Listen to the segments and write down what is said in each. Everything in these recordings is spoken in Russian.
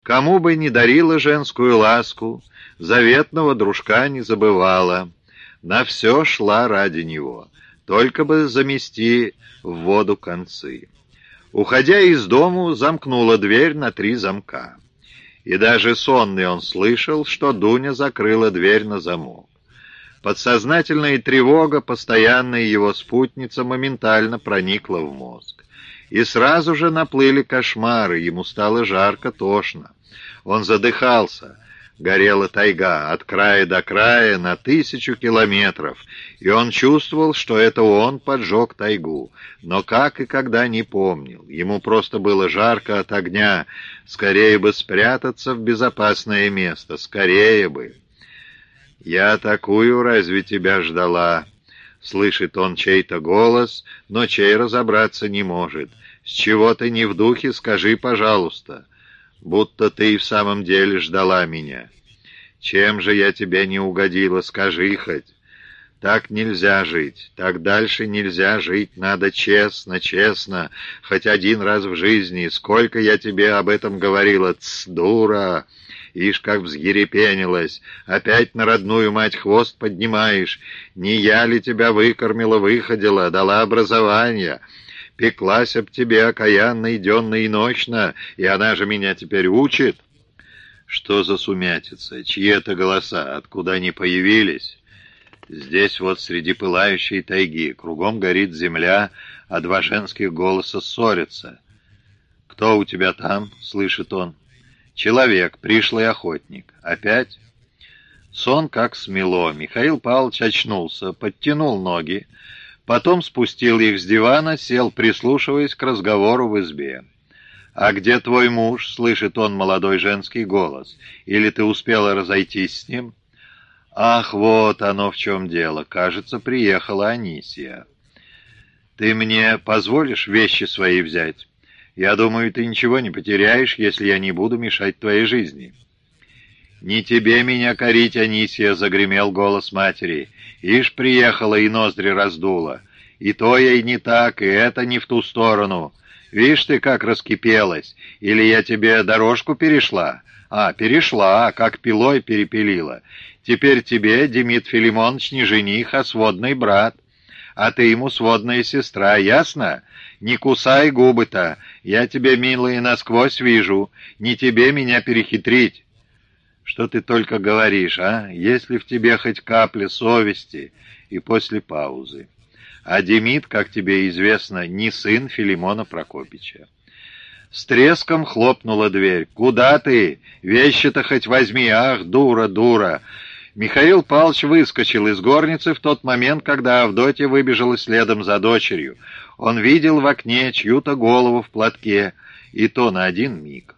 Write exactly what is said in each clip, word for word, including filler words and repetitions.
Кому бы ни дарила женскую ласку, заветного дружка не забывала. На все шла ради него, только бы замести в воду концы. Уходя из дому, замкнула дверь на три замка. И даже сонный он слышал, что Дуня закрыла дверь на замок. Подсознательная тревога, постоянная его спутница, моментально проникла в мозг. И сразу же наплыли кошмары, ему стало жарко, тошно. Он задыхался. Горела тайга от края до края на тысячу километров, и он чувствовал, что это он поджег тайгу, но как и когда не помнил. Ему просто было жарко от огня, скорее бы спрятаться в безопасное место, скорее бы. «Я такую разве тебя ждала?» Слышит он чей-то голос, но чей разобраться не может. «С чего ты не в духе, скажи, пожалуйста, будто ты и в самом деле ждала меня. Чем же я тебе не угодила, скажи хоть. Так нельзя жить, так дальше нельзя жить, надо честно, честно, хоть один раз в жизни. Сколько я тебе об этом говорила, тс, дура!» Ишь, как взъерепенилась, опять на родную мать хвост поднимаешь. Не я ли тебя выкормила, выходила, дала образование? Пеклась об тебе окаянно, иденно и ночно, и она же меня теперь учит. Что за сумятица? Чьи это голоса? Откуда они появились? Здесь вот среди пылающей тайги, кругом горит земля, а два женских голоса ссорятся. «Кто у тебя там?» — слышит он. «Человек, пришлый охотник. Опять?» Сон как смело. Михаил Павлович очнулся, подтянул ноги, потом спустил их с дивана, сел, прислушиваясь к разговору в избе. «А где твой муж?» — слышит он молодой женский голос. «Или ты успела разойтись с ним?» «Ах, вот оно в чем дело. Кажется, приехала Анисия. Ты мне позволишь вещи свои взять? Я думаю, ты ничего не потеряешь, если я не буду мешать твоей жизни». «Не тебе меня корить, Анисия!» — загремел голос матери. «Ишь, приехала и ноздри раздула. И то ей не так, и это не в ту сторону. Вишь ты, как раскипелась. Или я тебе дорожку перешла? А, перешла, как пилой перепилила. Теперь тебе, Демид Филимонович, не жених, а сводный брат. А ты ему сводная сестра, ясно? Не кусай губы-то, я тебя, милая, насквозь вижу. Не тебе меня перехитрить». «Что ты только говоришь, а? Если в тебе хоть капля совести?» И после паузы. «А Демид, как тебе известно, не сын Филимона Прокопича». С треском хлопнула дверь. «Куда ты? Вещи-то хоть возьми! Ах, дура, дура!» Михаил Павлович выскочил из горницы в тот момент, когда Авдотья выбежала следом за дочерью. Он видел в окне чью-то голову в платке, и то на один миг.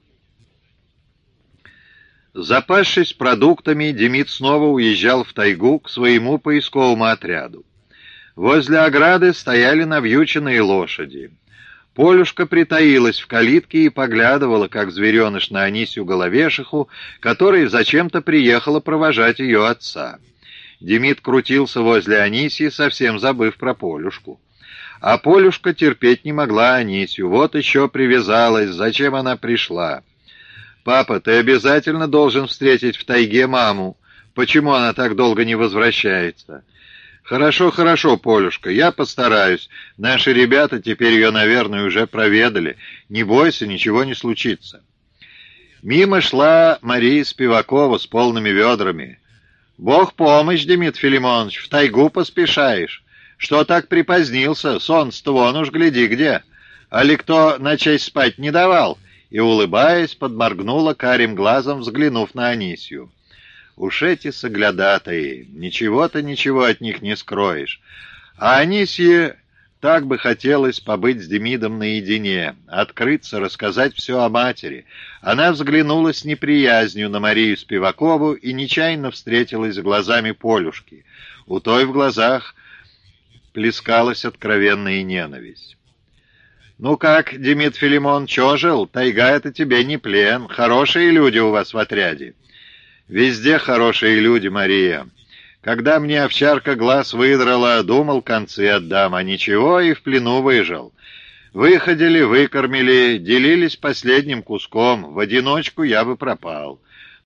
Запасшись продуктами, Демид снова уезжал в тайгу к своему поисковому отряду. Возле ограды стояли навьюченные лошади. Полюшка притаилась в калитке и поглядывала, как звереныш, на Анисью Головешиху, которая зачем-то приехала провожать ее отца. Демид крутился возле Анисьи, совсем забыв про Полюшку. А Полюшка терпеть не могла Анисью, вот еще привязалась, зачем она пришла. «Папа, ты обязательно должен встретить в тайге маму. Почему она так долго не возвращается?» «Хорошо, хорошо, Полюшка, я постараюсь. Наши ребята теперь ее, наверное, уже проведали. Не бойся, ничего не случится». Мимо шла Мария Спивакова с полными ведрами. «Бог помощь, Демид Филимонович, в тайгу поспешаешь. Что так припозднился? Солнце-то вон уж гляди где. Али кто на честь спать не давал?» И, улыбаясь, подморгнула карим глазом, взглянув на Анисью. «Уж эти соглядатые, ничего-то ничего от них не скроешь». А Анисье так бы хотелось побыть с Демидом наедине, открыться, рассказать все о матери. Она взглянула с неприязнью на Марию Спивакову и нечаянно встретилась с глазами Полюшки. У той в глазах плескалась откровенная ненависть. «Ну как, Демид Филимонович, ожил? Тайга — это тебе не плен. Хорошие люди у вас в отряде». «Везде хорошие люди, Мария. Когда мне овчарка глаз выдрала, думал, концы отдам, а ничего, и в плену выжил. Выходили, выкормили, делились последним куском. В одиночку я бы пропал.